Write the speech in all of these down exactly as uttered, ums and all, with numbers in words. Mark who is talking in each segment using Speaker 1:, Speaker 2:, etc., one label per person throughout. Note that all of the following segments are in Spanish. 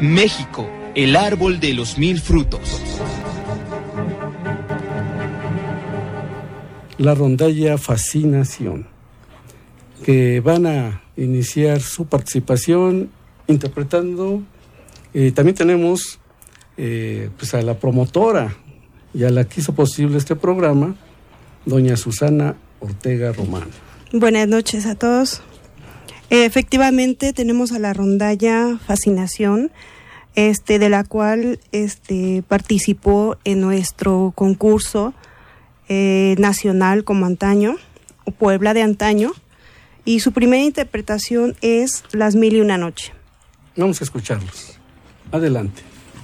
Speaker 1: México, el árbol de los mil frutos.
Speaker 2: La rondalla Fascinación, que van a iniciar su participación interpretando. Eh, también tenemos eh, pues a la promotora y a la que hizo posible este programa, doña Susana Ortega Román.
Speaker 3: Buenas noches a todos. Eh, efectivamente tenemos a la rondalla Fascinación, este, de la cual este, participó en nuestro concurso eh, nacional como antaño, o Puebla de antaño, y su primera interpretación es Las Mil y Una Noche.
Speaker 2: Vamos a escucharlos. Adelante.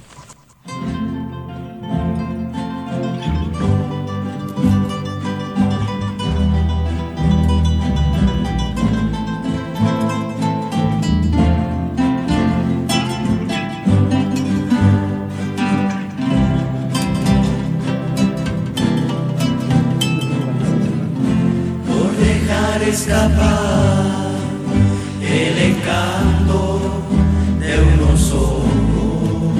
Speaker 4: Por dejar escapar el encanto de unos ojos,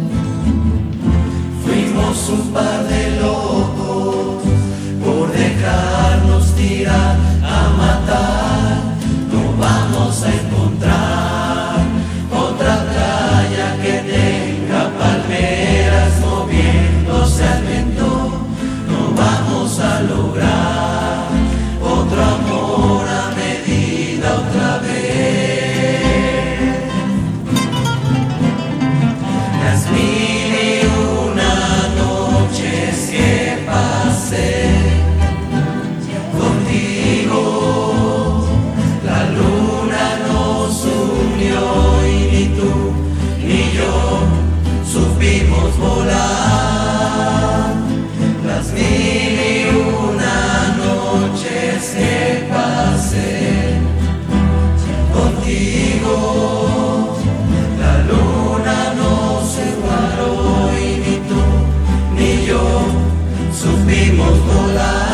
Speaker 4: fuimos un par de locos por dejarnos tirar a matar. No vamos a encontrar otra playa que tenga palmeras moviéndose al viento. No vamos a lograr otro amor a medida otra vez. Las mil y una noches que pasé contigo, la luna nos unió y ni tú ni yo supimos volar. Las mil y una noches que pasé contigo, la luna no se paró y ni tú ni yo supimos volar.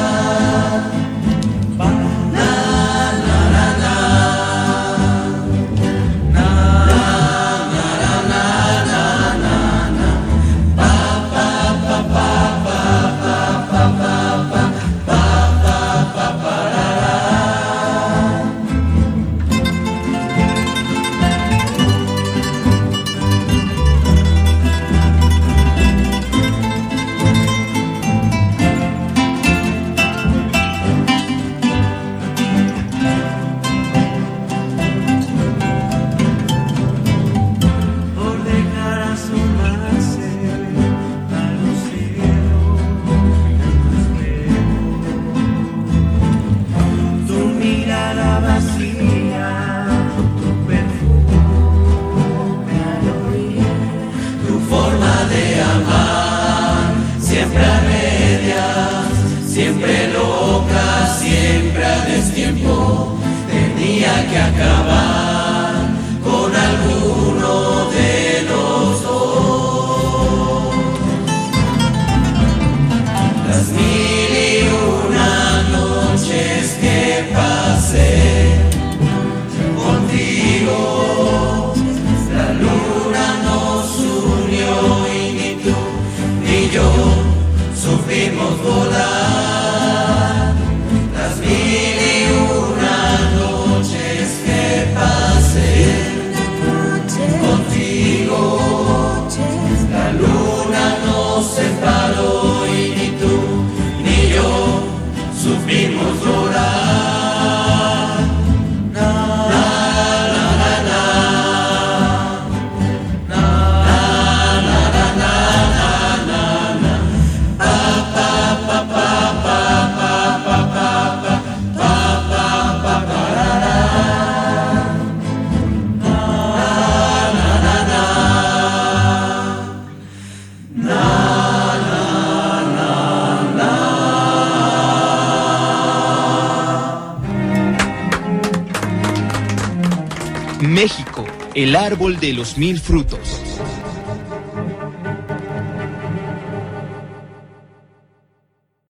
Speaker 4: Na, na, na, na. Na, na, na, na, na, na, na. Pa, pa, pa, pa, pa, pa, pa, pa, pa, pa, pa, pa, ra, ra. Por dejar asomarse a los cielos tu mirada vacía, tu perfume al oír, tu forma de amar, siempre a medias, siempre loca, siempre a destiempo, tenía que acabar con alguno de los dos. Las mil y una noches que pasé contigo, la luna nos unió y ni tú ni yo supimos volar. Las mil y una noches que pasé contigo, la luna nos separó y ni tú ni yo supimos volar. Na, na, na, na. Na, na, na, na, na, na. Pa, pa, pa, pa, pa, pa, pa, pa, pa, pa, pa, pa, pa, ra, ra. Na, na, na, na. Na, na, na, na.
Speaker 1: México, el árbol de los mil frutos.